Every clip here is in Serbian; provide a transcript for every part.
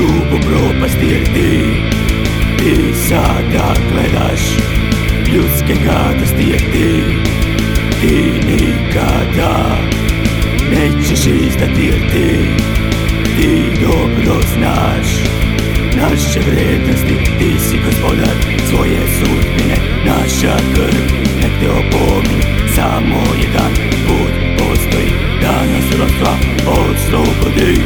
grubu propast jer ti sada gledaš ljudske gadosti jer ti nikada nećeš izdati jer ti dobro znaš naše vrijednosti. Ti si gospodar svoje sudbine, naša krv nek te opominje. Samo jedan put postoji da nas ropstva oslobodi.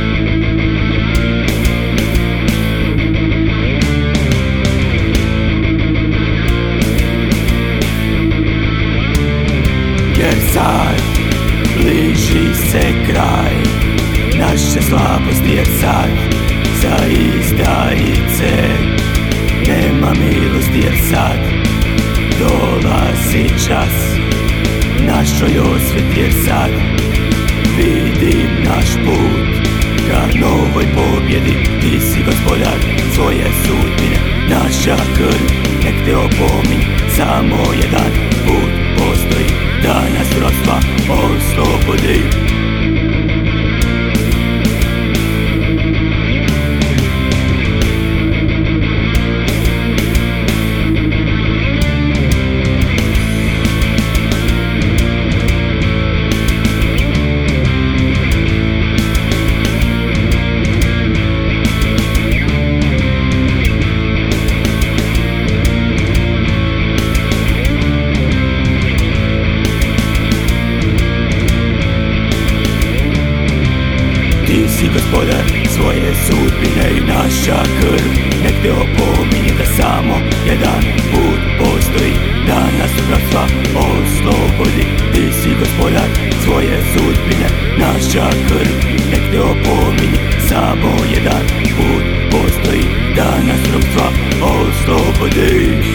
Jer sad bliži se kraj naše slabosti, jer sad za izdajice nema milosti, jer sad dolazi čas našoj osveti, jer sad vidim naš put ka novoj pobjedi. Ti si gospodar svoje sudbine, naša krv nek te opominje. Samo jedan put postoji da nas ropstva oslobodi. Ti si gospodar svoje sudbine i naša krv nek te opominje da samo jedan put postoji da nas ropstva oslobodi. Ti si gospodar svoje sudbine, naša krv nek te opominje. Samo jedan put postoji da nas ropstva oslobodi.